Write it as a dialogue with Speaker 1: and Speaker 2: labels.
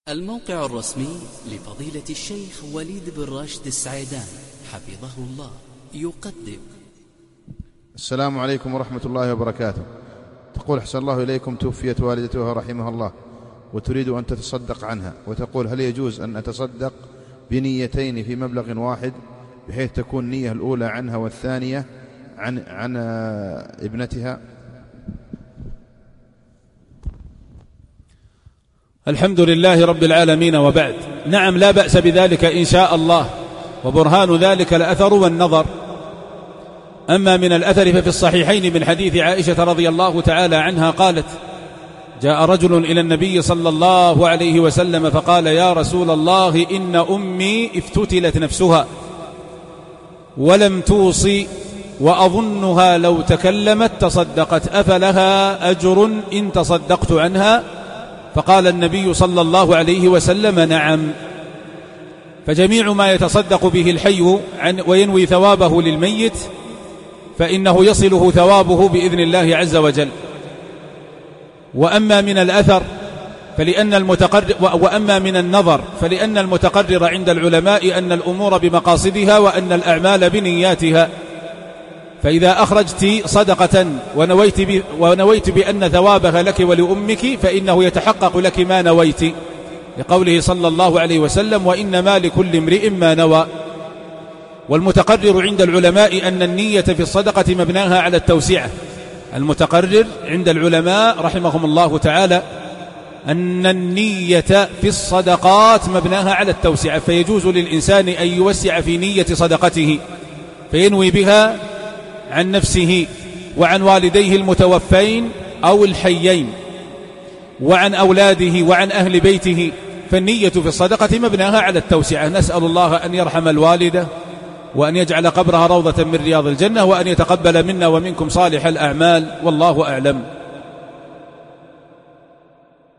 Speaker 1: الموقع الرسمي لفضيلة الشيخ وليد بن راشد السعيدان حفظه الله يقدم.
Speaker 2: السلام عليكم ورحمة الله وبركاته. تقول: أحسن الله إليكم، توفيت والدتها رحمها الله وتريد أن تتصدق عنها، وتقول: هل يجوز أن أتصدق بنيتين في مبلغ واحد، بحيث تكون النية الأولى عنها والثانية عن ابنتها؟
Speaker 3: الحمد لله رب العالمين، وبعد. نعم، لا بأس بذلك إن شاء الله، وبرهان ذلك الأثر والنظر. أما من الأثر ففي الصحيحين من حديث عائشة رضي الله تعالى عنها قالت: جاء رجل إلى النبي صلى الله عليه وسلم فقال: يا رسول الله، إن أمي افتتلت نفسها ولم توصي، وأظنها لو تكلمت تصدقت، أفلها أجر إن تصدقت عنها؟ فقال النبي صلى الله عليه وسلم: نعم. فجميع ما يتصدق به الحي وينوي ثوابه للميت فإنه يصله ثوابه بإذن الله عز وجل. وأما من الأثر وأما من النظر فلأن المتقرر عند العلماء أن الأمور بمقاصدها وأن الأعمال بنياتها. فإذا أخرجت صدقة ونويت بأن ثوابها لك ولأمك فإنه يتحقق لك ما نويت، لقوله صلى الله عليه وسلم: وإنما لكل امرئ ما نوى. والمتقرر عند العلماء أن النية في الصدقة مبناها على التوسعة. المتقرر عند العلماء رحمهم الله تعالى أن النية في الصدقات مبناها على التوسعة، فيجوز للإنسان أن يوسع في نية صدقته فينوي بها عن نفسه وعن والديه المتوفين أو الحيين وعن أولاده وعن أهل بيته، فالنية في الصدقة مبناها على التوسعة. نسأل الله أن يرحم الوالدة وأن يجعل قبرها روضة من رياض الجنة، وأن يتقبل منا ومنكم صالح الأعمال، والله أعلم.